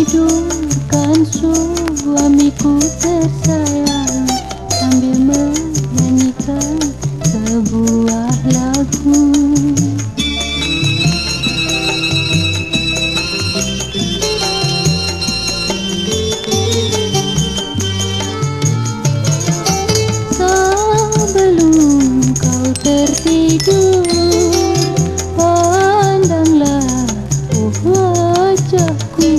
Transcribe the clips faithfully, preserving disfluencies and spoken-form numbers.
tidurkan suamiku tersayang sambil menyanyikan sebuah lagu. Sebelum kau tertidur, pandanglah oh wajahku,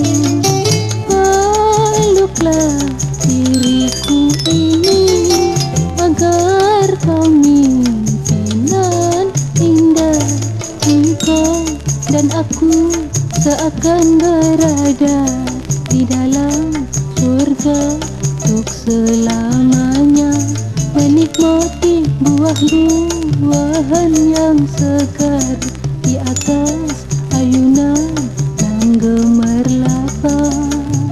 peluklah diriku ini agar kau mimpi nan indah. Engkau dan aku seakan berada di dalam surga untuk selamanya, menikmati buah-buahan yang segar di atas ayunan dan gemerlapan.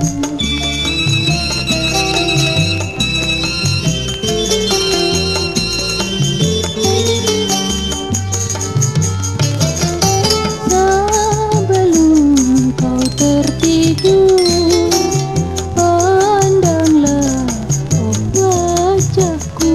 Sebelum kau tertidur, pandanglah oh wajahku,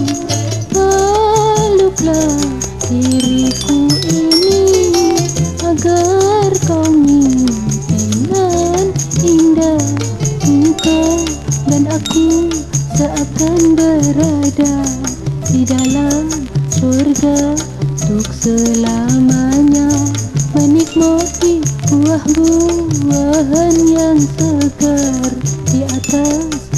peluklah diriku ini agar kau mimpi nan indah. Engkau dan aku seakan berada di dalam surga untuk selamanya, menikmati buah-buahan yang segar di atas